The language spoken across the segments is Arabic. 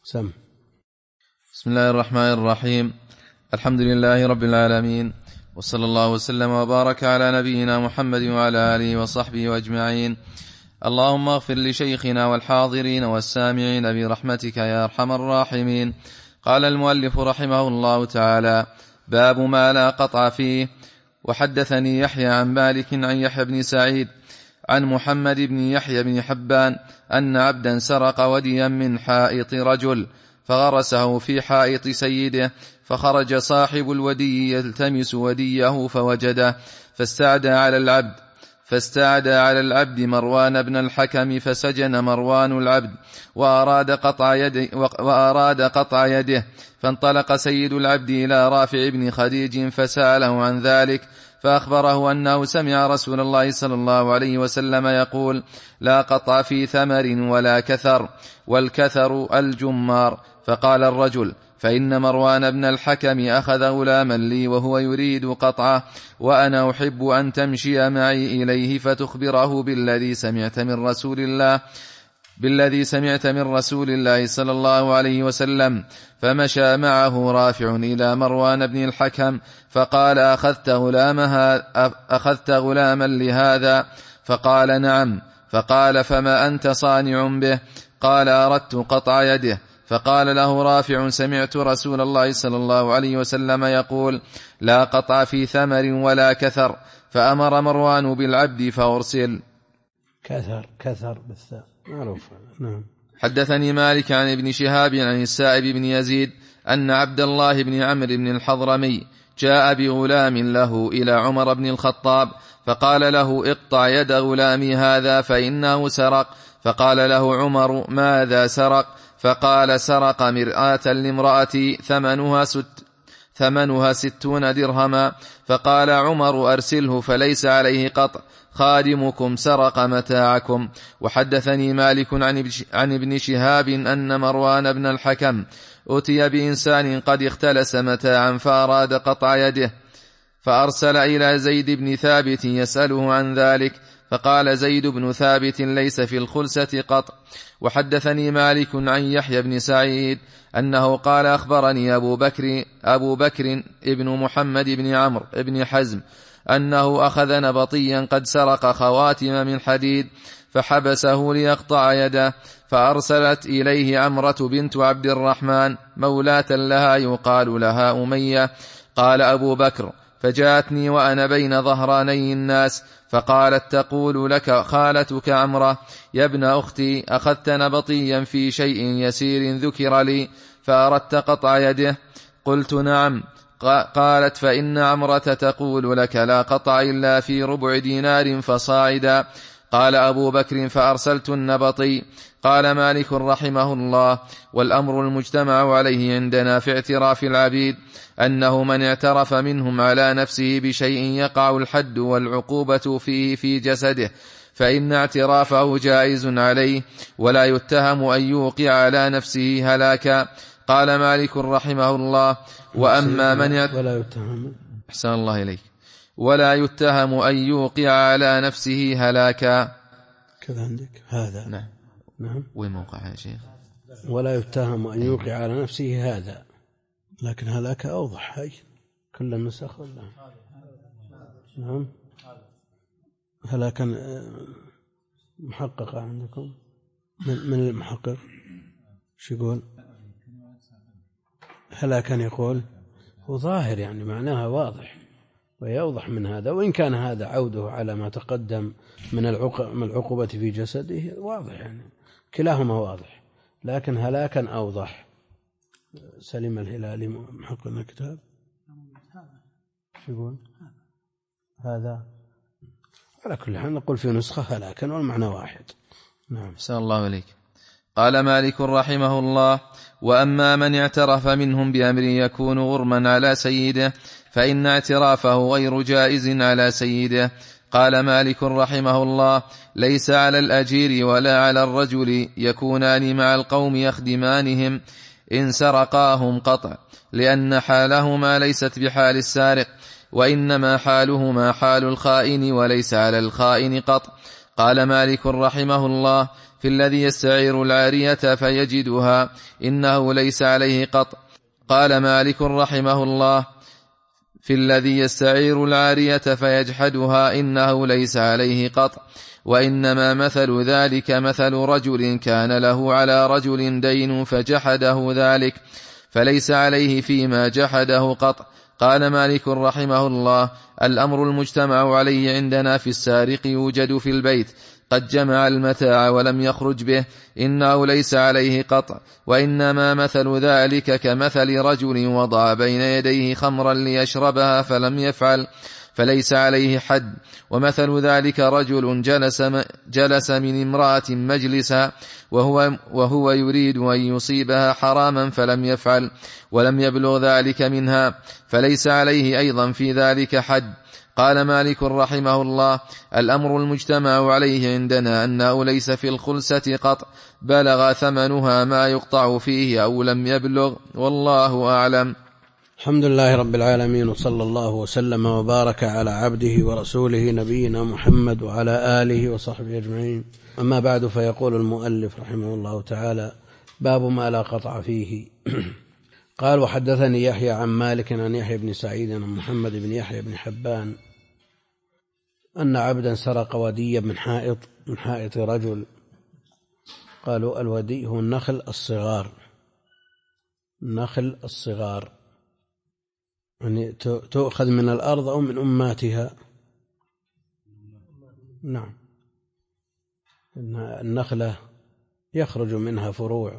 سم. بسم الله الرحمن الرحيم. الحمد لله رب العالمين، وصلى الله وسلم وبارك على نبينا محمد وعلى آله وصحبه أجمعين. اللهم اغفر لشيخنا والحاضرين والسامعين برحمتك يا أرحم الراحمين. قال المؤلف رحمه الله تعالى: باب ما لا قطع فيه. وحدثني يحيى عن مالك عن يحيى بن سعيد عن محمد بن يحيى بن حبان أن عبدا سرق وديا من حائط رجل فغرسه في حائط سيده، فخرج صاحب الودي يلتمس وديه فوجده، فاستعدى على العبد مروان بن الحكم، فسجن مروان العبد وأراد قطع يده. فانطلق سيد العبد إلى رافع بن خديج فسأله عن ذلك، فأخبره أنه سمع رسول الله صلى الله عليه وسلم يقول: لا قطع في ثمر ولا كثر، والكثر الجمار. فقال الرجل: فإن مروان بن الحكم أخذ غلاما لي وهو يريد قطعه، وأنا أحب أن تمشي معي إليه فتخبره بالذي سمعت من رسول الله صلى الله عليه وسلم. فمشى معه رافع إلى مروان بن الحكم فقال: أخذت غلاما لهذا؟ فقال: نعم. فقال: فما أنت صانع به؟ قال: أردت قطع يده. فقال له رافع: سمعت رسول الله صلى الله عليه وسلم يقول: لا قطع في ثمر ولا كثر. فأمر مروان بالعبد فأرسل. كثر بالثاء معروف. نعم. حدثني مالك عن ابن شهاب عن السائب بن يزيد أن عبد الله بن عمرو بن الحضرمي جاء بغلام له إلى عمر بن الخطاب فقال له: اقطع يد غلامي هذا فإنه سرق. فقال له عمر: ماذا سرق؟ فقال: سرق مرآة لامرأتي ثمنها 60 درهما. فقال عمر: أرسله فليس عليه قطع، خادمكم سرق متاعكم. وحدثني مالك عن ابن شهاب أن مروان بن الحكم أتي بإنسان قد اختلس متاعا فأراد قطع يده، فأرسل إلى زيد بن ثابت يسأله عن ذلك، فقال زيد بن ثابت: ليس في الخلسة قطع. وحدثني مالك عن يحيى بن سعيد أنه قال: أخبرني أبو بكر ابن محمد بن عمرو بن حزم أنه أخذ نبطيا قد سرق خواتم من حديد فحبسه ليقطع يده، فأرسلت إليه عمرة بنت عبد الرحمن مولاة لها يقال لها أمية. قال أبو بكر: فجاءتني وأنا بين ظهراني الناس، فقالت: تقول لك خالتك عمرة: يا ابن أختي، أخذت نبطيا في شيء يسير ذكر لي فأردت قطع يده؟ قلت: نعم. قالت: فإن عمرة تقول لك: لا قطع إلا في 4 دينار فصاعدا. قال أبو بكر: فأرسلت النبطي. قال مالك رحمه الله: والأمر المجتمع عليه عندنا في اعتراف العبيد أنه من اعترف منهم على نفسه بشيء يقع الحد والعقوبة فيه في جسده فإن اعترافه جائز عليه، ولا يتهم أن يوقع على نفسه هلاكا. قال مالك رحمه الله: وأما من أحسن الله إليك، ولا يتهم أن يوقع على نفسه هلاكا. كذا عندك هذا. نعم. وين موقع يا شيخ؟ ولا يتهم أن يوقع على نفسه هذا، لكن هلاك أوضح. هاي كل النسخ ولا؟ نعم. هلاكا محققة عندكم؟ من المحقق شو يقول؟ هلاكا يقول هو ظاهر، يعني معناها واضح ويوضح من هذا، وإن كان هذا عوده على ما تقدم من العقوبة في جسده واضح، يعني كلاهما واضح، لكن هلاكا أوضح. سليم الهلالي محقق الكتاب شو يقول؟ هذا على كل حال نقول في نسخة هلاكا والمعنى واحد. نعم. أحسن الله إليك. قال مالك رحمه الله: وأما من اعترف منهم بأمر يكون غرما على سيده فإن اعترافه غير جائز على سيده. قال مالك رحمه الله: ليس على الأجير ولا على الرجل يكونان مع القوم يخدمانهم إن سرقاهم قطع، لأن حالهما ليست بحال السارق، وإنما حالهما حال الخائن، وليس على الخائن قطع. قال مالك رحمه الله في الذي يستعير العارية فيجدها إنه ليس عليه قط. قال مالك رحمه الله في الذي يستعير العارية فيجحدها إنه ليس عليه قط، وإنما مثل ذلك مثل رجل كان له على رجل دين فجحده ذلك، فليس عليه فيما جحده قط. قال مالك رحمه الله الأمر المجتمع عليه عندنا في السارق يوجد في البيت قد جمع المتاع ولم يخرج به إنه ليس عليه قطع، وإنما مثل ذلك كمثل رجل وضع بين يديه خمرا ليشربها فلم يفعل فليس عليه حد، ومثل ذلك رجل جلس من امرأة مجلسا وهو يريد أن يصيبها حراما فلم يفعل ولم يبلغ ذلك منها فليس عليه أيضا في ذلك حد. قال مالك رحمه الله الأمر المجتمع عليه عندنا أنه ليس في الخلسة قط بلغ ثمنها ما يقطع فيه أو لم يبلغ، والله أعلم. الحمد لله رب العالمين، وصلى الله وسلم وبارك على عبده ورسوله نبينا محمد وعلى آله وصحبه أجمعين. أما بعد، فيقول المؤلف رحمه الله تعالى: باب ما لا قطع فيه. قال: وحدثني يحيى عن مالك عن يحيى بن سعيد عن محمد بن يحيى بن حبان أن عبدا سرق وديا من حائط رجل. قالوا: الودي هو النخل الصغار، يعني تؤخذ من الأرض أو من أماتها. نعم، النخلة يخرج منها فروع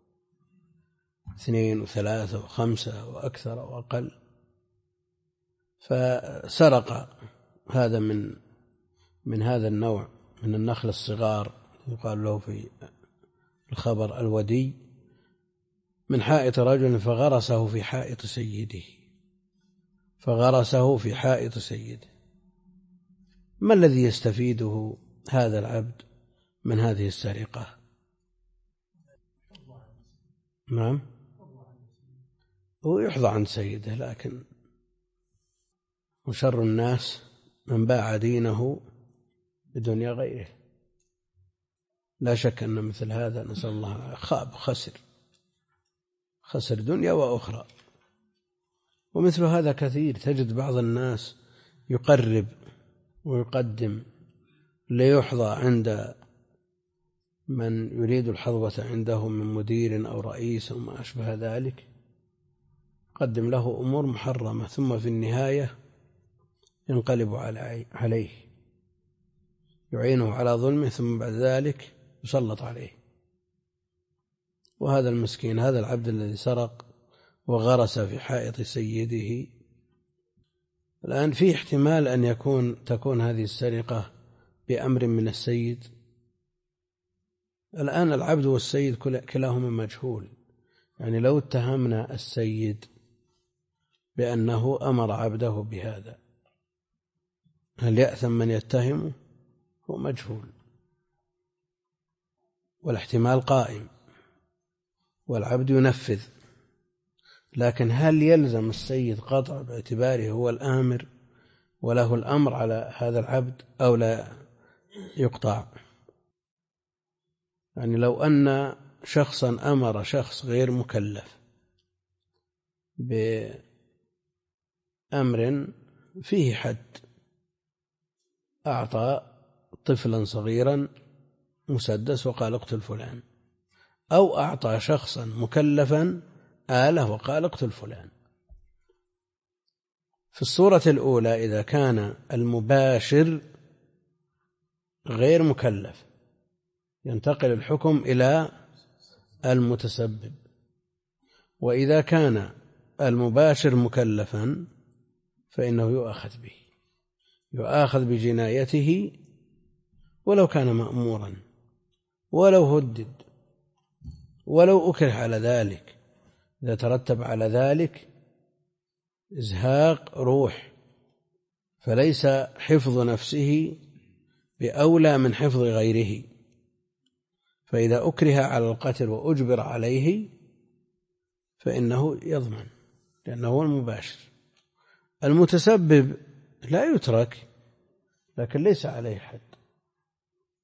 2 و3 و5 وأكثر وأقل، فسرق هذا من هذا النوع من النخل الصغار، يقال له في الخبر الودي، من حائط رجل فغرسه في حائط سيده. ما الذي يستفيده هذا العبد من هذه السرقة؟ نعم، هو يحظى عن سيده، لكن وشر الناس من باع دينه بدنيا غيره. لا شك أن مثل هذا نسأل الله خسر دنيا وأخرى. ومثل هذا كثير، تجد بعض الناس يقرب ويقدم ليحظى عند من يريد الحظوة عنده من مدير أو رئيس أو ما أشبه ذلك، قدم له أمور محرمة، ثم في النهاية ينقلب عليه، يعينه على ظلمه، ثم بعد ذلك يسلط عليه. وهذا المسكين، هذا العبد الذي سرق وغرس في حائط سيده، الآن في احتمال أن تكون هذه السرقة بأمر من السيد. الآن العبد والسيد كلاهما مجهول، يعني لو اتهمنا السيد بأنه أمر عبده بهذا، هل يأثم من يتهمه؟ هو مجهول، والاحتمال قائم، والعبد ينفذ. لكن هل يلزم السيد قطع باعتباره هو الآمر وله الأمر على هذا العبد أو لا يقطع؟ يعني لو أن شخصا أمر شخص غير مكلف بأمر فيه حد، أعطى طفلا صغيرا مسدس وقال اقتل فلان، أو أعطى شخصا مكلفا آلة وقال اقتل فلان، في الصورة الأولى إذا كان المباشر غير مكلف ينتقل الحكم إلى المتسبب، وإذا كان المباشر مكلفا فإنه يؤاخذ بجنايته ولو كان مأمورا، ولو هدد، ولو أكره على ذلك، إذا ترتب على ذلك إزهاق روح، فليس حفظ نفسه بأولى من حفظ غيره. فإذا أكره على القتل وأجبر عليه فإنه يضمن، لأنه هو المباشر. المتسبب لا يترك، لكن ليس عليه حد،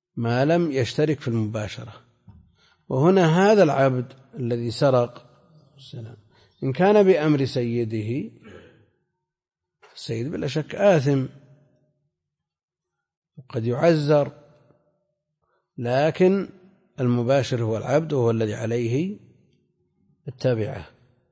ما لم يشترك في المباشرة. وهنا هذا العبد الذي سرق إن كان بأمر سيده، السيد بلا شك آثم وقد يعزر، لكن المباشر هو العبد وهو الذي عليه التابعة.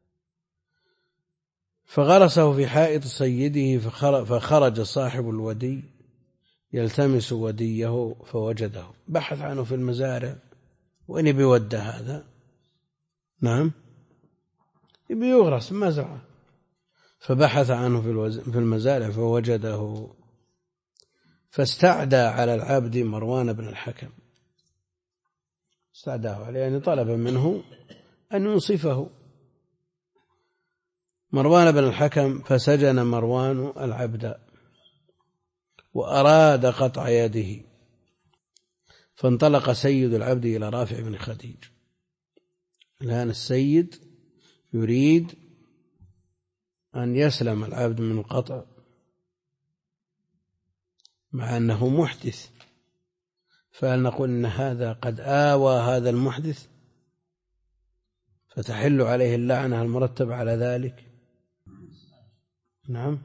فغرسه في حائط سيده فخرج صاحب الودي يلتمس وديه فوجده، بحث عنه في المزارع، وين بيوده هذا؟ نعم يبي يغرس مزرعة، فبحث عنه في المزارع فوجده، فاستعدى على العبد مروان بن الحكم، استعداه عليه يعني طلب منه أن ينصفه مروان بن الحكم، فسجن مروان العبد وأراد قطع يده، فانطلق سيد العبد إلى رافع بن خديج. الآن السيد يريد أن يسلم العبد من القطع مع أنه محدث، فهل نقول إن هذا قد آوى هذا المحدث فتحل عليه اللعنة المرتبة على ذلك؟ نعم.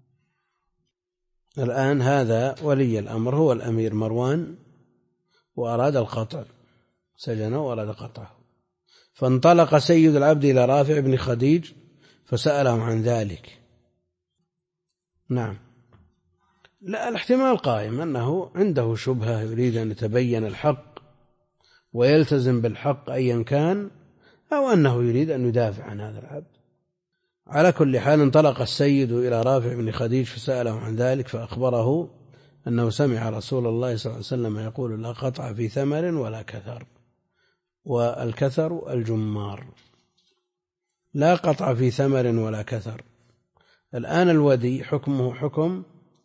الآن هذا ولي الأمر هو الأمير مروان وأراد القطع، سجنه وأراد قطعه، فانطلق سيد العبد إلى رافع بن خديج فسأله عن ذلك. نعم، لا، الاحتمال قائم أنه عنده شبهة يريد أن يتبين الحق ويلتزم بالحق أيا كان، أو أنه يريد أن يدافع عن هذا العبد. على كل حال انطلق السيد إلى رافع بن خديج فسأله عن ذلك، فأخبره أنه سمع رسول الله صلى الله عليه وسلم يقول: لا قطع في ثمر ولا كثر، والكثر الجمار. لا قطع في ثمر ولا كثر. الآن الودي حكمه حكم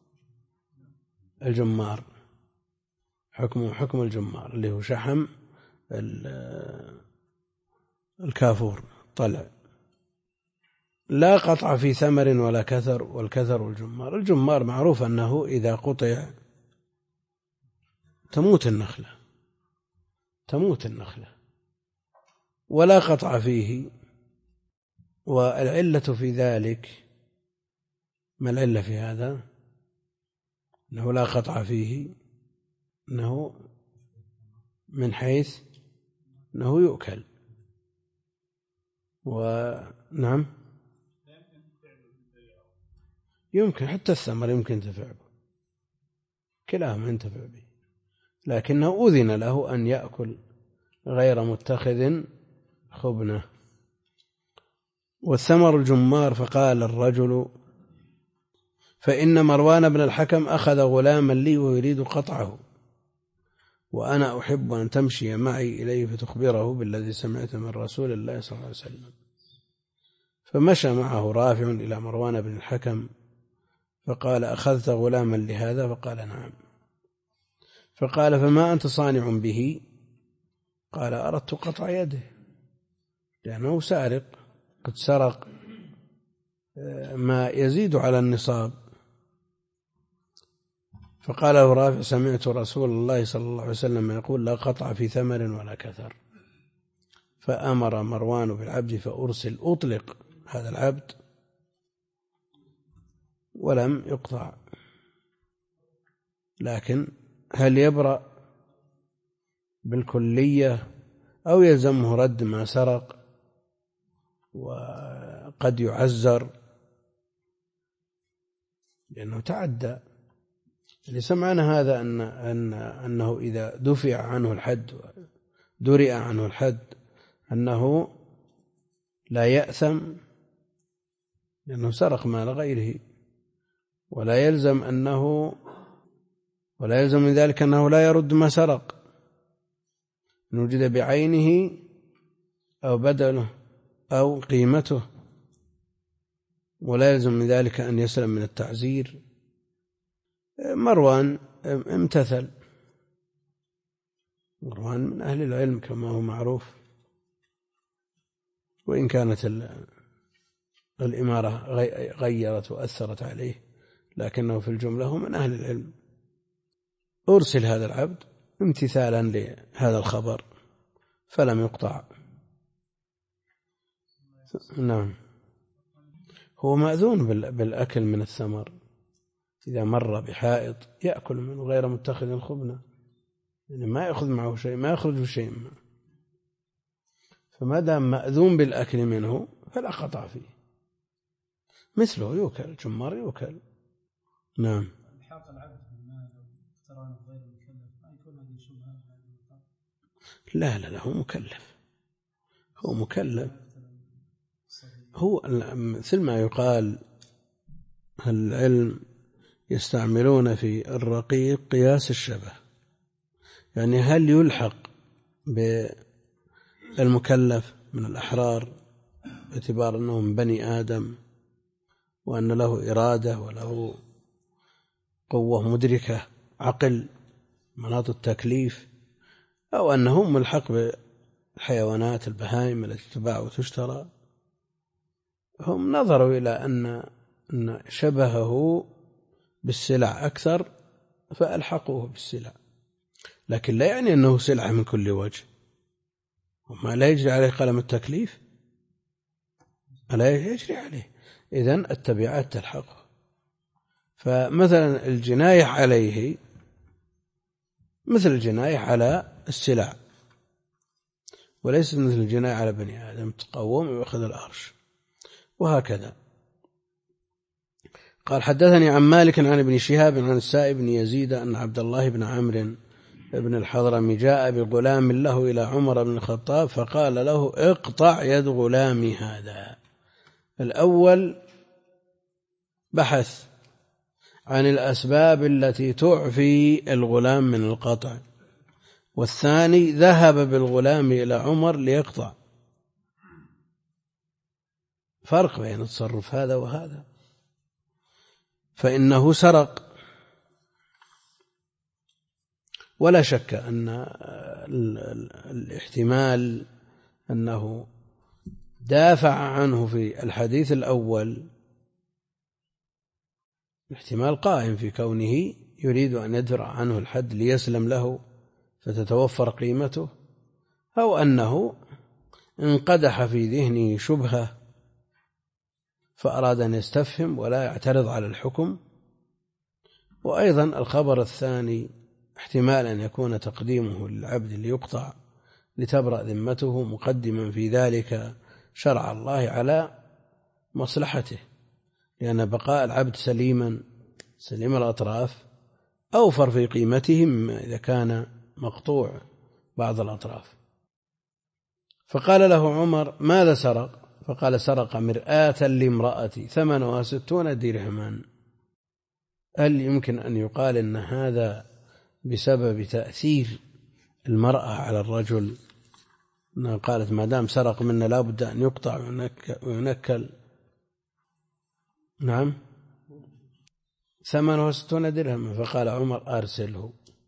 الجمار، حكمه حكم الجمار اللي هو شحم الكافور طلع. لا قطع في ثمر ولا كثر، والكثر الجمار. الجمار معروف أنه إذا قطع تموت النخلة، ولا قطع فيه. والعلة في ذلك، ما العلة في هذا؟ أنه لا قطع فيه، أنه من حيث أنه يؤكل. ونعم، يمكن حتى الثمر يمكن تنتفع به، كلاهما ينتفع به، لكنه أذن له أن يأكل غير متخذ خبنة. والثمر الجمار. فقال الرجل: فإن مروان بن الحكم أخذ غلاما لي ويريد قطعه، وأنا أحب أن تمشي معي إليه فتخبره بالذي سمعت من رسول الله صلى الله عليه وسلم. فمشى معه رافع إلى مروان بن الحكم فقال: أخذت غلاما لهذا؟ فقال: نعم. فقال: فما أنت صانع به؟ قال: أردت قطع يده، لأنه سارق، قد سرق ما يزيد على النصاب. فقال له رافع: سمعت رسول الله صلى الله عليه وسلم يقول: لا قطع في ثمر ولا كثر. فأمر مروان بالعبد فأرسل، أطلق هذا العبد ولم يقطع. لكن هل يبرأ بالكلية أو يلزمه رد ما سرق وقد يعزر لأنه تعدى؟ اللي سمعنا هذا أنه إذا دفع عنه الحد درئ عنه الحد أنه لا يأثم لأنه سرق مال غيره، ولا يلزم من ذلك أنه لا يرد ما سرق إن وجد بعينه أو بدله أو قيمته، ولا يلزم من ذلك أن يسلم من التعزير. مروان امتثل، مروان من أهل العلم كما هو معروف، وإن كانت الإمارة غيرت وأثرت عليه، لكنه في الجملة هو من أهل العلم. أرسل هذا العبد امتثالا لهذا الخبر فلم يقطع. نعم. هو مأذون بالأكل من الثمر، إذا مر بحائط يأكل منه غير متخذ خبنة، يعني ما يأخذ معه شيء، ما يخرج شيء منه، فما دام مأذون بالأكل منه فلا قطع فيه. مثله يوكل، جمار يوكل. نعم. الحاق العبد بالمال واقترانه غير مكلف ما يكون هذه شبهة؟ لا هو مكلف، هو مكلف. هو مثل ما يقال العلم يستعملون في الرقيق قياس الشبه، يعني هل يلحق بالمكلف من الأحرار باعتبار أنه من بني آدم وأن له إرادة وله قوة مدركة عقل مناط التكليف، أو أنه ملحق بالحيوانات البهائم التي تباع وتشترى. هم نظروا إلى أن شبهه بالسلع أكثر فألحقوه بالسلع، لكن لا يعني أنه سلعة من كل وجه، وما لا يجري عليه قلم التكليف، ألا يجري عليه، إذن التبعات تلحقه. فمثلا الجناية عليه مثل الجناية على السلع، وليس مثل الجناية على بني آدم تقوم ويأخذ الأرش، وهكذا. قال حدثني عن مالك عن ابن شهاب عن السائب بن يزيد أن عبد الله بن عمرو بن الحضرمي جاء بغلام له إلى عمر بن الخطاب فقال له اقطع يد غلامي هذا. الأول بحث عن الأسباب التي تعفي الغلام من القطع، والثاني ذهب بالغلام إلى عمر ليقطع. فرق بين التصرف هذا وهذا، فإنه سرق، ولا شك أن الاحتمال أنه دافع عنه في الحديث الأول احتمال قائم في كونه يريد أن يدفع عنه الحد ليسلم له فتتوفر قيمته، أو أنه انقدح في ذهنه شبهة فأراد أن يستفهم ولا يعترض على الحكم. وأيضا الخبر الثاني احتمال أن يكون تقديمه للعبد ليقطع لتبرأ ذمته مقدما في ذلك شرع الله على مصلحته، لأن بقاء العبد سليم الأطراف أوفر في قيمته مما إذا كان مقطوع بعض الأطراف. فقال له عمر ماذا سرق؟ فقال سرق مرآة لامرأتي ثمنها 60 درهما. هل يمكن أن يقال إن هذا بسبب تأثير المرأة على الرجل؟ أنها قالت ما دام سرق منا لا بد أن يقطع وينكل. نعم، ثمنه 60 درهما. فقال عمر أرسله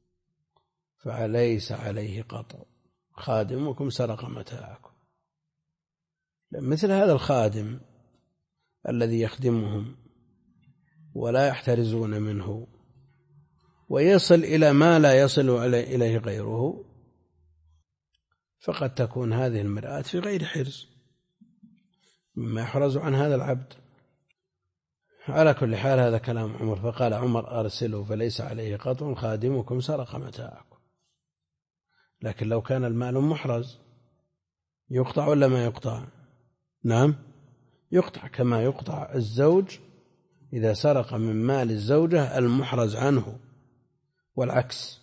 فليس عليه قطع، خادمكم سرق متاعكم. مثل هذا الخادم الذي يخدمهم ولا يحترزون منه ويصل إلى ما لا يصل إليه غيره، فقد تكون هذه المرآة في غير حرز مما يحرز عن هذا العبد. على كل حال هذا كلام عمر. فقال عمر أرسله فليس عليه قطع، خادمكم سرق متاعكم. لكن لو كان المال محرز يقطع ولا ما يقطع؟ نعم يقطع، كما يقطع الزوج إذا سرق من مال الزوجة المحرز عنه، والعكس.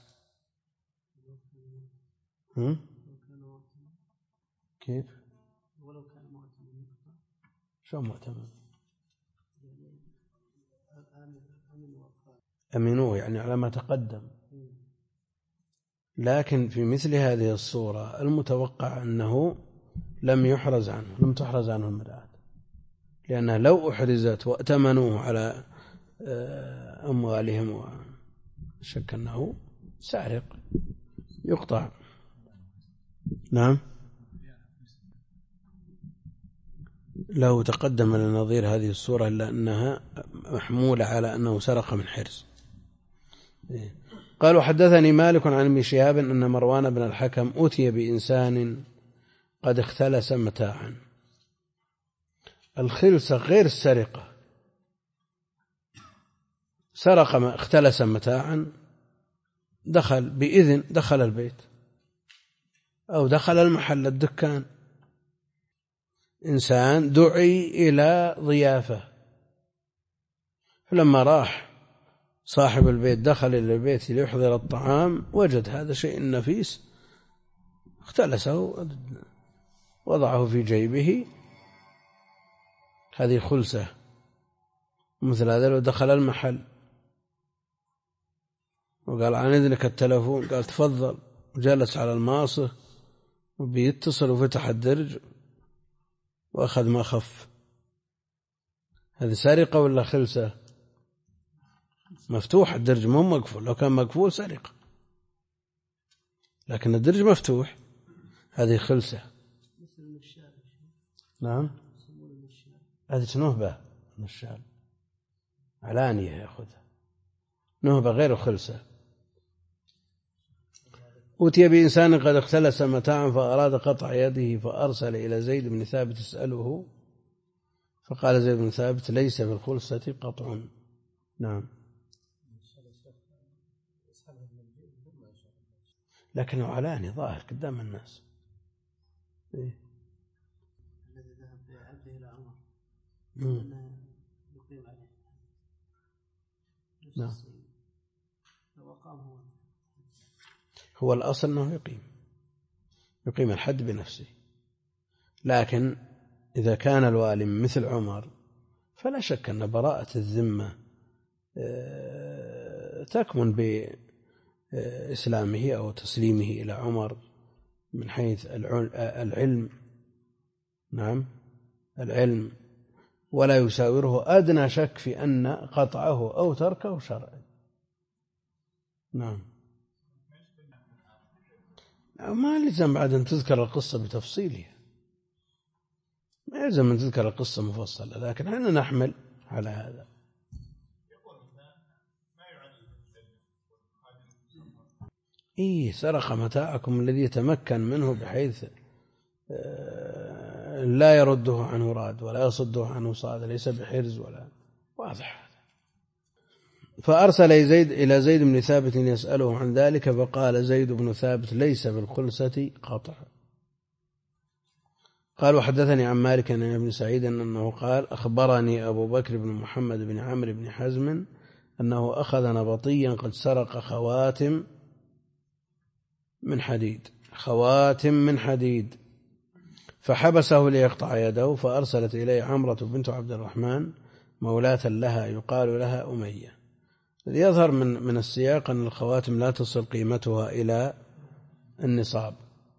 كيف؟ شو مؤتمن؟ أمنوه يعني على ما تقدم. لكن في مثل هذه الصورة المتوقع أنه لم تحرز عنه المرآة، لأنها لو أحرزت وأتمنوه على أموالهم وشك أنه سارق يقطع. نعم، لو تقدم لنظير هذه الصورة إلا أنها محمولة على أنه سرق من حرز. قال وحدثني مالك عن ابن شهاب أن مروان بن الحكم أتي بإنسان قد اختلس متاعا. الخلسة غير السرقة، سرق اختلس متاعا، دخل بإذن، دخل البيت أو دخل المحل الدكان، إنسان دعي إلى ضيافة، فلما راح صاحب البيت دخل إلى البيت ليحضر الطعام وجد هذا شيء نفيس، اختلسه وضعه في جيبه، هذه خلسة. مثل هذا لو دخل المحل وقال عن إذنك التلفون، قال تفضل، وجلس على الماصة وبيتصل وفتح الدرج وأخذ ما خف، هذه سرقة ولا خلسة؟ مفتوح الدرج مو مقفول، لو كان مقفول سرقة، لكن الدرج مفتوح، هذه خلسة. نعم، هذه نهبة من الشام، علانية يأخذها، نهبة غير خلسة. أتي بإنسان قد اختلس متاعا فأراد قطع يده فأرسل إلى زيد بن ثابت يسأله، فقال زيد بن ثابت ليس بالخلسة قطع. نعم، لكنه علاني ظاهر قدام الناس. الذي ذهب بعبده إلى عمر يقيم عليه. نعم، هو الأصل أنه يقيم الحد بنفسه، لكن إذا كان الوالي مثل عمر فلا شك أن براءة الذمة تكمن بإسلامه أو تسليمه إلى عمر من حيث العلم. نعم، العلم، ولا يساوره أدنى شك في أن قطعه أو تركه شرعي. نعم، ما لزم بعد أن تذكر القصة بتفصيلها، ما يلزم أن تذكر القصة مفصلة، لكن احنا نحمل على هذا. سرق متاعكم الذي يتمكن منه بحيث لا يرده عنه راد ولا يصده عنه صاد، ليس بحرز ولا، واضح. فأرسل إلى زيد بن ثابت يسأله عن ذلك، فقال زيد بن ثابت ليس بالخلسة قطع. قال وحدثني عن مالك عن ابن سعيد أنه قال أخبرني أبو بكر بن محمد بن عمرو بن حزم أنه أخذ نبطيا قد سرق خواتم من حديد فحبسه ليقطع يده، فأرسلت إليه عمرة بنت عبد الرحمن مولاة لها يقال لها أمية. يظهر من السياق أن الخواتم لا تصل قيمتها إلى النصاب.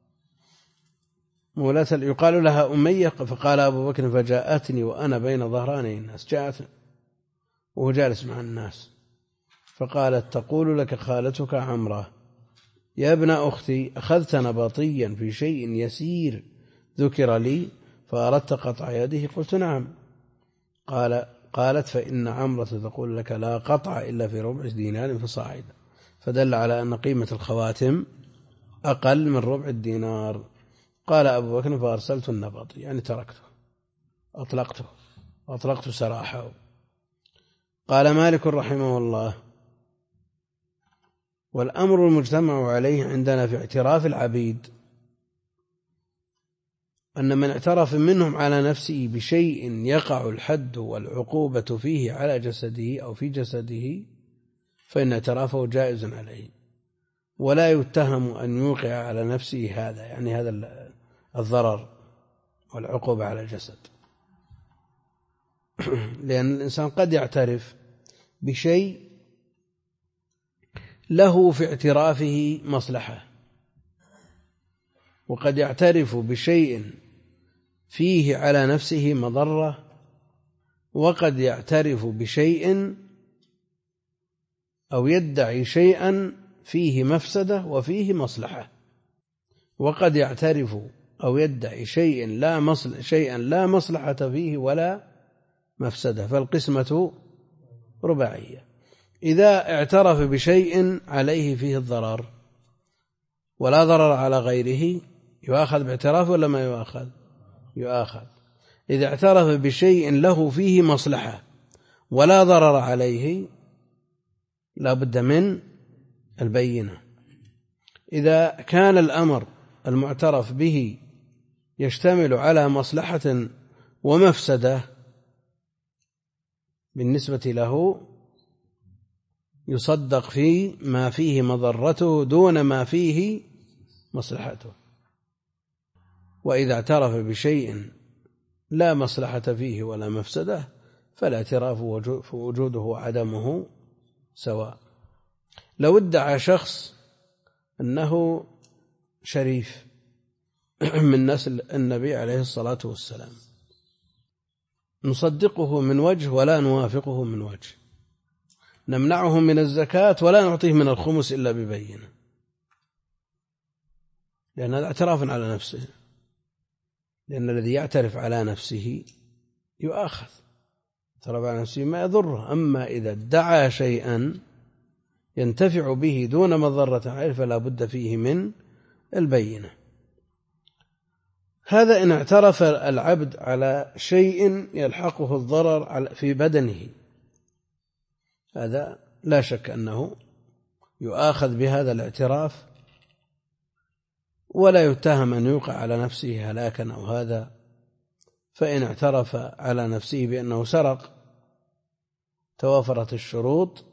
مولاة يقال لها أمية، فقال أبو بكر فجاءتني وأنا بين ظهراني الناس، جاءت وهو جالس مع الناس، فقالت تقول لك خالتك عمرة يا ابن أختي أخذت نبطيا في شيء يسير ذكر لي فأردت قطع يده؟ قلت نعم. قالت فإن عمرة تقول لك لا قطع إلا في ربع دينار فصاعدا، فدل على أن قيمة الخواتم أقل من ربع الدينار. قال أبو بكر فأرسلت النبطي، يعني تركته، أطلقت سراحه. قال مالك رحمه الله والأمر المجتمع عليه عندنا في اعتراف العبيد أن من اعترف منهم على نفسه بشيء يقع الحد والعقوبة فيه على جسده أو في جسده فإن اعترافه جائز عليه، ولا يتهم أن يوقع على نفسه هذا، يعني هذا الضرر والعقوبة على الجسد، لأن الإنسان قد يعترف بشيء له في اعترافه مصلحة، وقد يعترف بشيء فيه على نفسه مضرة، وقد يعترف بشيء أو يدعي شيئا فيه مفسدة وفيه مصلحة، وقد يعترف أو يدعي شيئا لا مصلحة فيه ولا مفسدة، فالقسمة رباعية. إذا اعترف بشيء عليه فيه الضرر ولا ضرر على غيره يؤاخذ باعترافه ولا ما يؤاخذ؟ يؤاخذ. إذا اعترف بشيء له فيه مصلحة ولا ضرر عليه لا بد من البينة. إذا كان الأمر المعترف به يشتمل على مصلحة ومفسدة بالنسبة له يصدق في ما فيه مضرته دون ما فيه مصلحته. وإذا اعترف بشيء لا مصلحة فيه ولا مفسدة فالاعتراف وجوده وعدمه سواء. لو ادعى شخص أنه شريف من نسل النبي عليه الصلاة والسلام نصدقه من وجه ولا نوافقه من وجه، نمنعه من الزكاة ولا نعطيه من الخمس إلا ببينة، لأن هذا اعتراف على نفسه، لأن الذي يعترف على نفسه يؤاخذ، اعترف على نفسه ما يضره. أما إذا ادعى شيئا ينتفع به دون مضرة عليه فلا بد فيه من البينة. هذا إن اعترف العبد على شيء يلحقه الضرر في بدنه، هذا لا شك أنه يؤاخذ بهذا الاعتراف ولا يتهم أن يوقع على نفسه هلاكا أو هذا. فإن اعترف على نفسه بأنه سرق توافرت الشروط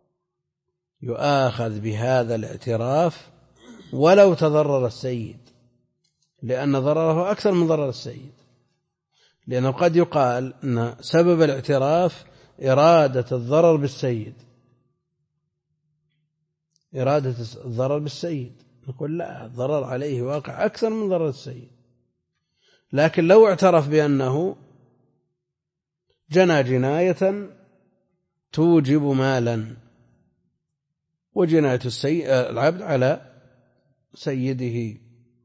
يؤاخذ بهذا الاعتراف ولو تضرر السيد، لأن ضرره أكثر من ضرر السيد، لأنه قد يقال أن سبب الاعتراف إرادة الضرر بالسيد، إرادة الضرر بالسيد، نقول لا، الضرر عليه واقع أكثر من ضرر السيد. لكن لو اعترف بأنه جنى جناية توجب مالا وجناية العبد على سيده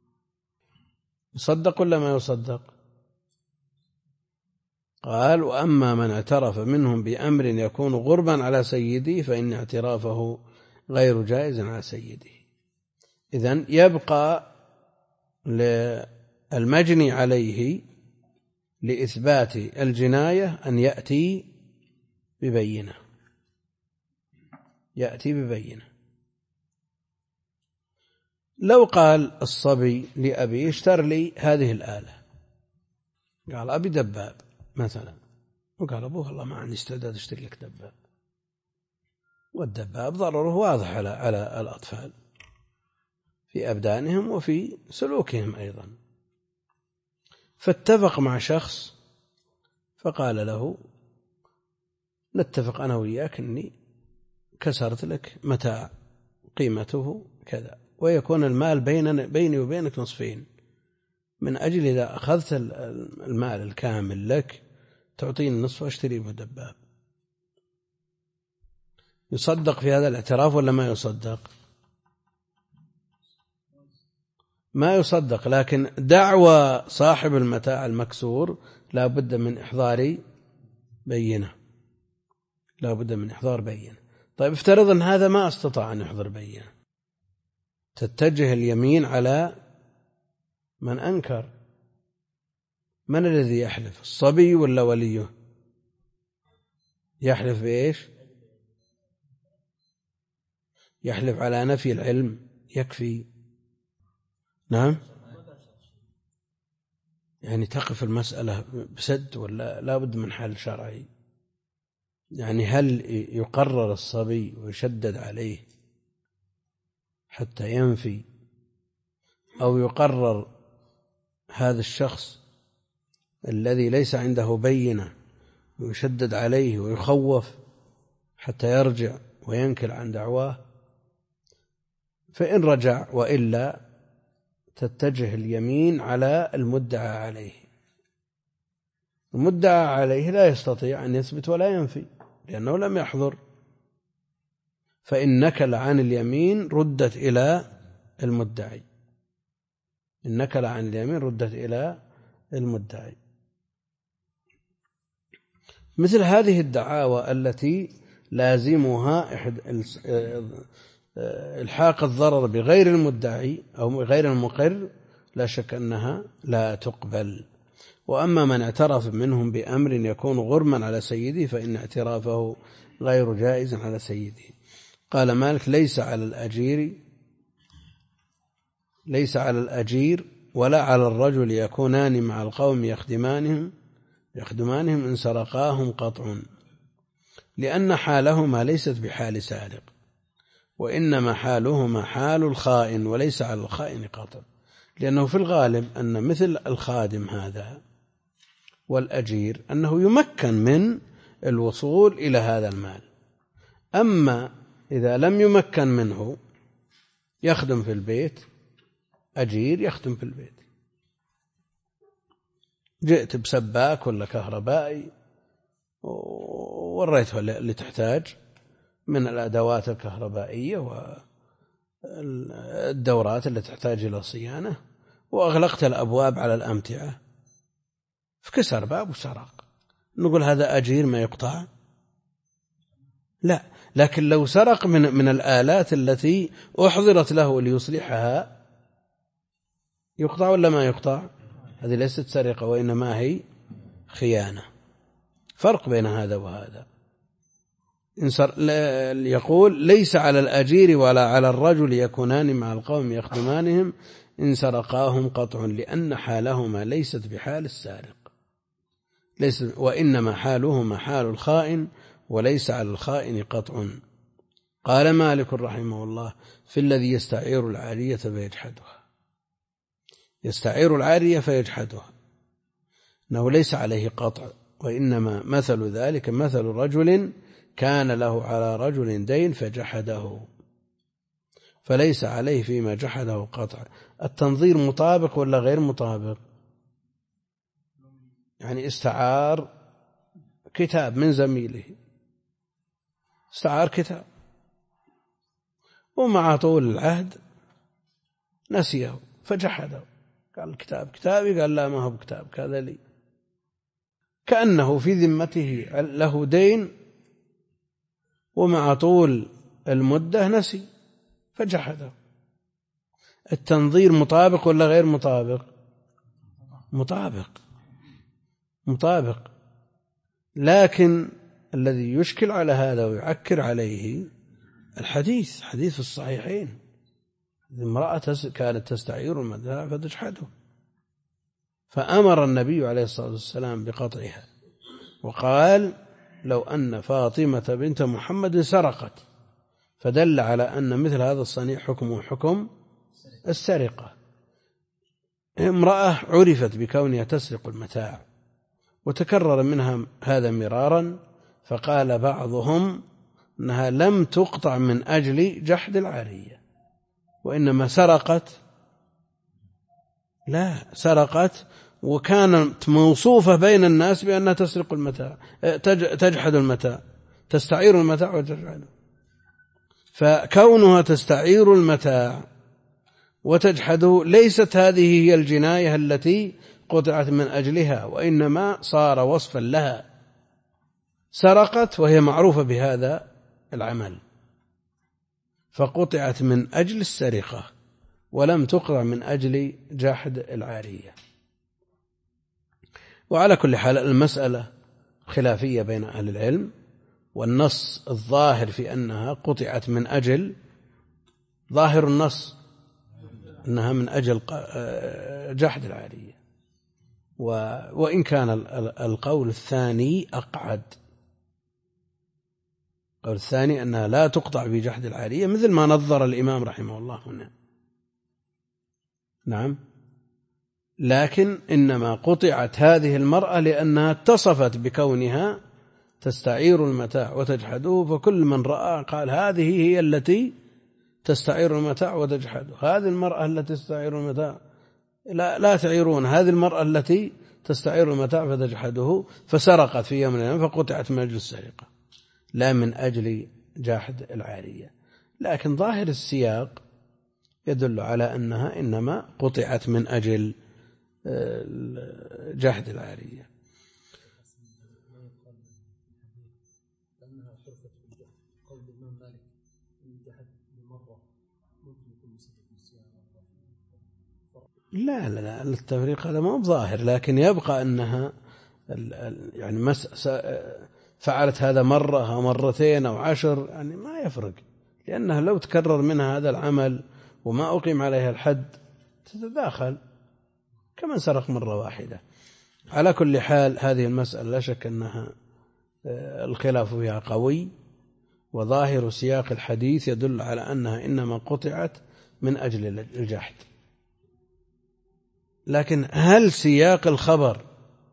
يصدق ولا ما يصدق؟ قال: وأما من اعترف منهم بأمر يكون غربا على سيده فإن اعترافه غير جائز على سيده. إذن يبقى للمجني عليه لإثبات الجناية أن يأتي ببينة، يأتي ببينة. لو قال الصبي لأبي اشتر لي هذه الآلة، قال أبي دباب مثلا، وقال أبوه والله ما عندي استعداد اشتري لك دباب، والدباب ضرره واضح على الأطفال في أبدانهم وفي سلوكهم أيضا. فاتفق مع شخص فقال له: نتفق أنا وياك أني كسرت لك متاع قيمته كذا، ويكون المال بيني وبينك نصفين، من أجل إذا أخذت المال الكامل لك تعطيني النصف واشتري بدباب. يصدق في هذا الاعتراف ولا ما يصدق؟ ما يصدق. لكن دعوى صاحب المتاع المكسور لا بد من إحضار بينة، لا بد من إحضار بينة. طيب افترض أن هذا ما استطاع أن يحضر بينة، تتجه اليمين على من أنكر. من الذي يحلف، الصبي ولا وليه؟ يحلف بإيش؟ يحلف على نفي العلم يكفي. نعم، يعني تقف المسألة بسد ولا لا بد من حل شرعي؟ يعني هل يقرر الصبي ويشدد عليه حتى ينفي، أو يقرر هذا الشخص الذي ليس عنده بينة ويشدد عليه ويخوف حتى يرجع وينكل عن دعواه؟ فإن رجع وإلا تتجه اليمين على المدعى عليه. المدعى عليه لا يستطيع أن يثبت ولا ينفي لأنه لم يحضر، فإن نكل عن اليمين ردت إلى المدعي، إن نكل عن اليمين ردت إلى المدعي. مثل هذه الدعاوى التي لازمها إلحاق الضرر بغير المدعي أو غير المقر لا شك أنها لا تقبل. وأما من اعترف منهم بأمر يكون غرما على سيده فإن اعترافه غير جائز على سيده. قال مالك: ليس على الأجير ولا على الرجل يكونان مع القوم يخدمانهم إن سرقاهم قطع، لأن حالهما ليست بحال سارق، وإنما حالهما حال الخائن وليس على الخائن قطع، لأنه في الغالب أن مثل الخادم هذا والأجير أنه يمكن من الوصول إلى هذا المال. أما إذا لم يمكن منه يخدم في البيت، أجير يخدم في البيت، جئت بسباك ولا كهربائي ووريته اللي تحتاج من الأدوات الكهربائية والدورات اللي تحتاج إلى صيانة، وأغلقت الأبواب على الأمتعة، فكسر باب وسرق، نقول هذا أجير ما يقطع؟ لا. لكن لو سرق من الآلات التي أحضرت له ليصلحها يقطع ولا ما يقطع؟ هذه ليست سرقة وإنما هي خيانة. فرق بين هذا وهذا. يقول: ليس على الأجير ولا على الرجل يكونان مع القوم يخدمانهم إن سرقاهم قطع، لأن حالهما ليست بحال السارق، وإنما حالهما حال الخائن وليس على الخائن قطع. قال مالك رحمه الله: في الذي يستعير العارية فيجحدها. يستعير العارية فيجحدها أنه ليس عليه قطع، وإنما مثل ذلك مثل رجل كان له على رجل دين فجحده، فليس عليه فيما جحده قطع. التنظير مطابق ولا غير مطابق؟ يعني استعار كتاب من زميله، استعار كتاب ومع طول العهد نسيه فجحده، قال الكتاب كتابي، قال لا ما هو بكتاب هذا لي، كأنه في ذمته له دين ومع طول المدة نسي فجحده. التنظير مطابق ولا غير مطابق؟ مطابق. لكن الذي يشكل على هذا ويعكر عليه الحديث، حديث الصحيحين: امرأة كانت تستعير المتاع فتجحده، فأمر النبي عليه الصلاة والسلام بقطعها، وقال: لو أن فاطمة بنت محمد سرقت، فدل على أن مثل هذا الصنيع حكمه حكم السرقة. امرأة عرفت بكونها تسرق المتاع وتكرر منها هذا مرارا، فقال بعضهم أنها لم تقطع من أجل جحد العارية، وإنما سرقت وكانت موصوفة بين الناس بأنها تسرق المتاع، تجحد المتاع، تستعير المتاع وتجحده. فكونها تستعير المتاع وتجحده ليست هذه هي الجناية التي قطعت من أجلها، وإنما صار وصفا لها. سرقت وهي معروفة بهذا العمل فقطعت من أجل السرقة ولم تقطع من أجل جحد العارية. وعلى كل حال المسألة خلافية بين أهل العلم، والنص الظاهر في أنها قطعت من أجل، ظاهر النص أنها من أجل جحد العارية، وإن كان القول الثاني أقعد، القول الثاني أنها لا تقطع بجحد العارية مثل ما نظر الإمام رحمه الله هنا. نعم، لكن إنما قطعت هذه المرأة لأنها اتصفت بكونها تستعير المتاع وتجحده، فكل من رأى قال هذه هي التي تستعير المتاع وتجحده، هذه المرأة التي تستعير المتاع لا تعيرون، هذه المرأة التي تستعير المتاع فتجحده، فسرقت في يوم من الأيام فقطعت من أجل السرقة لا من أجل جحد العارية. لكن ظاهر السياق يدل على أنها إنما قطعت من أجل جحد العارية. الإمام مالك إن جحد مرة ممكن يكون مسبب الصيام. لا التفريق هذا ما هو ظاهر، لكن يبقى أنها يعني فعلت هذا مرة أو مرتين أو 10 يعني ما يفرق، لأنها لو تكرر منها هذا العمل وما أقيم عليها الحد تتداخل كمن سرق مرة واحدة. على كل حال هذه المسألة لا شك أنها الخلاف فيها قوي، وظاهر سياق الحديث يدل على أنها إنما قطعت من أجل الجحد. لكن هل سياق الخبر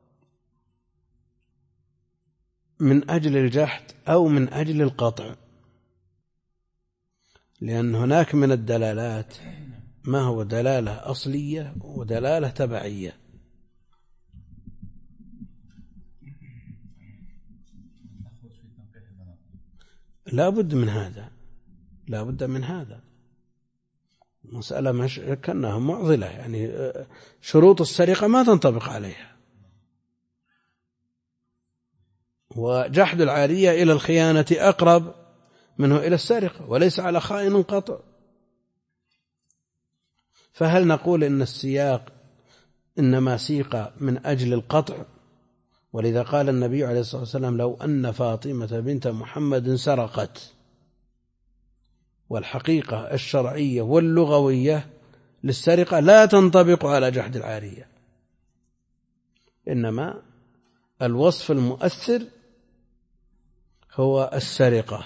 من أجل الجحد أو من أجل القطع؟ لأن هناك من الدلالات ما هو دلالة أصلية ودلالة تبعية. لا بد من هذا مسألة مش كأنها معضلة، يعني شروط السرقة ما تنطبق عليها، وجحد العارية إلى الخيانة أقرب منه إلى السرقة، وليس على خائن قطع. فهل نقول إن السياق إنما سيق من أجل القطع؟ ولذا قال النبي عليه الصلاة والسلام لو أن فاطمة بنت محمد سرقت. والحقيقة الشرعية واللغوية للسرقة لا تنطبق على جحد العارية، إنما الوصف المؤثر هو السرقة.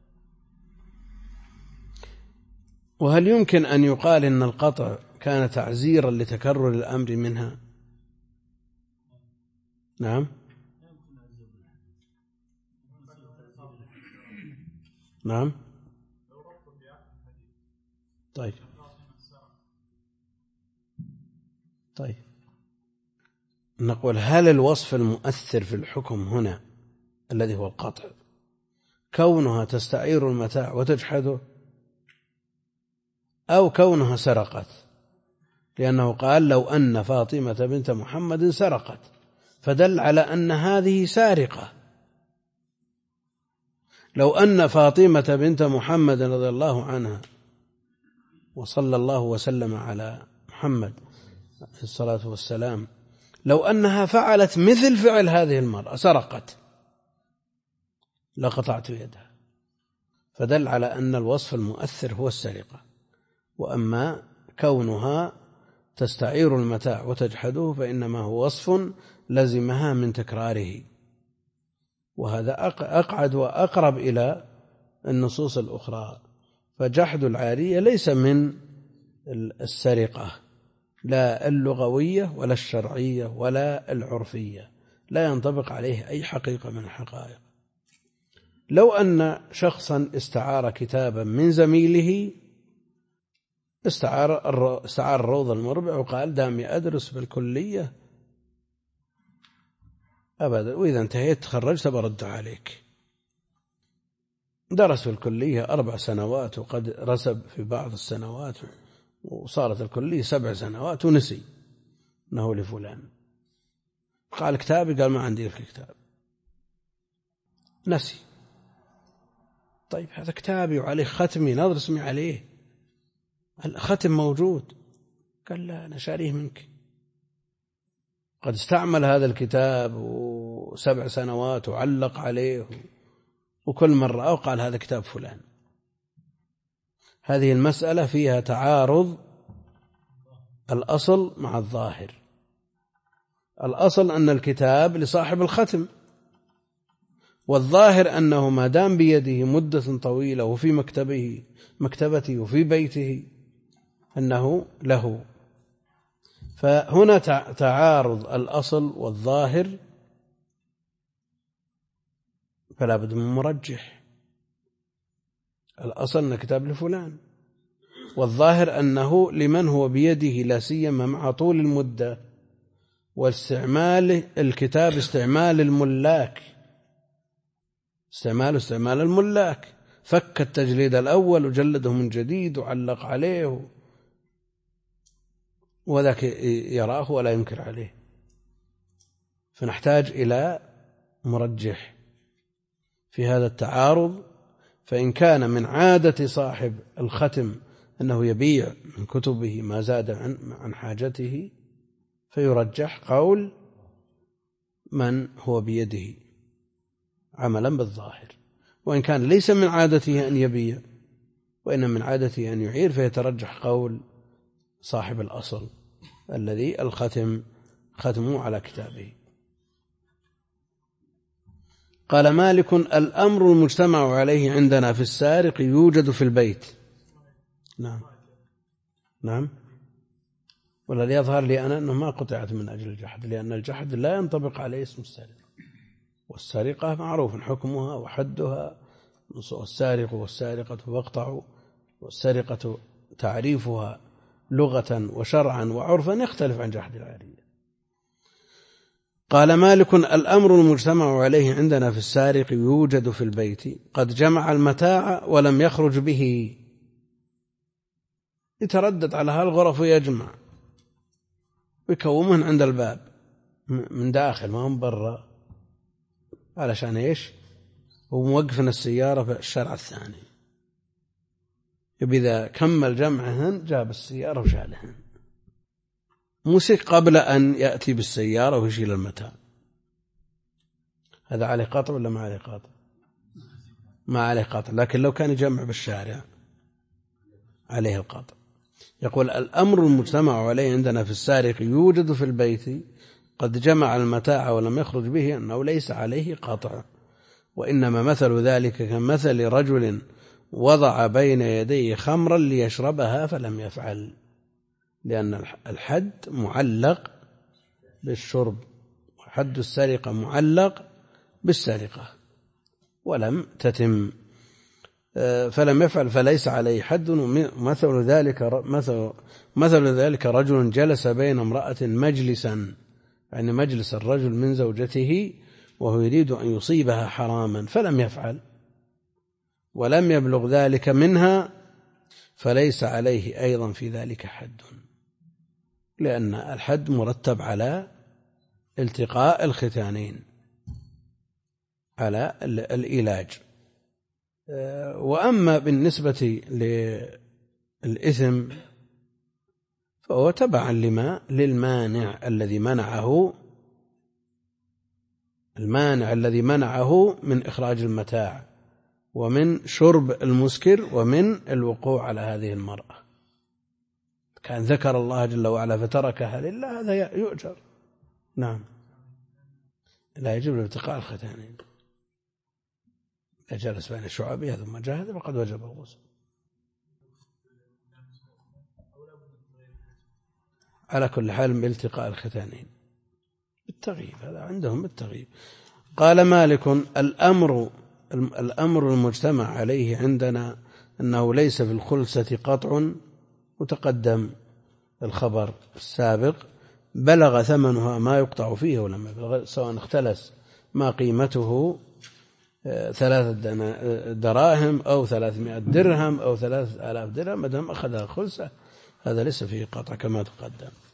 وهل يمكن أن يقال إن القطع كان تعزيرا لتكرر الأمر منها؟ نعم طيب نقول هل الوصف المؤثر في الحكم هنا الذي هو القطع كونها تستعير المتاع وتجحده، أو كونها سرقت؟ لأنه قال لو أن فاطمة بنت محمد سرقت، فدل على أن هذه سارقة. لو أن فاطمة بنت محمد رضي الله عنها وصلى الله وسلم على محمد عليه الصلاة والسلام، لو أنها فعلت مثل فعل هذه المرأة سرقت لقطعت يدها، فدل على أن الوصف المؤثر هو السرقة. وأما كونها تستعير المتاع وتجحده فإنما هو وصف لزمها من تكراره، وهذا أقعد وأقرب إلى النصوص الأخرى. فجحد العارية ليس من السرقة، لا اللغوية ولا الشرعية ولا العرفية، لا ينطبق عليه أي حقيقة من الحقائق. لو أن شخصا استعار كتابا من زميله، استعار الروض المربع وقال دامي أدرس بالكلية أبدا، وإذا انتهيت تخرجت برد عليك. درس في الكلية 4 سنوات وقد رسب في بعض السنوات، وصارت الكلية 7 سنوات ونسي أنه لفلان. قال كتابي، قال ما عندي في الكتاب، نسي. طيب هذا كتابي وعليه ختمي، نظر اسمي عليه، الختم موجود. قال لا أنا شاريه منك. قد استعمل هذا الكتاب 7 سنوات وعلق عليه، وكل مرة أو قال هذا كتاب فلان. هذه المسألة فيها تعارض الأصل مع الظاهر. الأصل أن الكتاب لصاحب الختم، والظاهر أنه ما دام بيده مدة طويلة وفي مكتبته وفي بيته أنه له. فهنا تعارض الأصل والظاهر، فلا بد من مرجح. الأصل أن الكتاب لفلان، والظاهر أنه لمن هو بيده، لا سيما مع طول المدة واستعمال الكتاب استعمال الملاك، استعمال الملاك، فك التجليد الأول وجلده من جديد وعلق عليه، وذاك يراه ولا ينكر عليه. فنحتاج إلى مرجح في هذا التعارض فإن كان من عادة صاحب الختم أنه يبيع من كتبه ما زاد عن حاجته فيرجح قول من هو بيده عملا بالظاهر. وإن كان ليس من عادته أن يبيع وإن من عادته أن يعير فيترجح قول صاحب الأصل الذي الختم ختمه على كتابه. قال مالك الأمر المجتمع عليه عندنا في السارق يوجد في البيت. نعم والذي يظهر لي أنا أنه ما قطعت من أجل الجحد، لأن الجحد لا ينطبق عليه اسم السارق، والسرقة معروف حكمها وحدها، والسارق والسارقة فاقطعوا، والسرقة تعريفها لغة وشرعا وعرفا يختلف عن جحد العارية. قال مالك الأمر المجتمع عليه عندنا في السارق يوجد في البيت قد جمع المتاع ولم يخرج به، يتردد على هالغرف ويجمع ويكومهن عند الباب من داخل ما هم برا، علشان ايش؟ وموقفن السيارة في الشارع الثاني، يبي إذا كمل جمعهن جاب السيارة وشالهن، مسك قبل أن يأتي بالسيارة ويشيل المتاع. هذا عليه قطع ولا ما عليه قطع؟ ما عليه قطع، لكن لو كان يجمع بالشارع عليه القطع. يقول الأمر المجتمع عليه عندنا في السارق يوجد في البيت قد جمع المتاع ولم يخرج به أنه ليس عليه قطع، وإنما مثل ذلك كمثل رجل وضع بين يديه خمرا ليشربها فلم يفعل، لأن الحد معلق بالشرب وحد السرقة معلق بالسرقة ولم تتم، فلم يفعل فليس عليه حد. مثل ذلك رجل جلس بين امرأة مجلسا، يعني مجلس الرجل من زوجته وهو يريد أن يصيبها حراما فلم يفعل ولم يبلغ ذلك منها فليس عليه أيضا في ذلك حد، لأن الحد مرتب على التقاء الختانين، على العلاج. وأما بالنسبة للإثم فهو تبعا للمانع الذي منعه، المانع الذي منعه من إخراج المتاع ومن شرب المسكر ومن الوقوع على هذه المرأة. كان ذكر الله جل وعلا فتركها لله هذا يؤجر. نعم لا يجب الالتقاء الختانين، إذا جلس بين شعبها ثم جاهد فقد وجب الغسل. على كل حال بالتقاء الختانين بالتغييب، هذا عندهم بالتغييب. قال مالك الأمر المجتمع عليه عندنا أنه ليس في الخلسة قطع، وتقدم الخبر السابق بلغ ثمنها ما يقطع فيه ولم يبلغ، سواء اختلس ما قيمته 3 دراهم أو 300 درهم أو 3000 درهم، ما دام أخذها خلسة هذا ليس فيه قطع كما تقدم.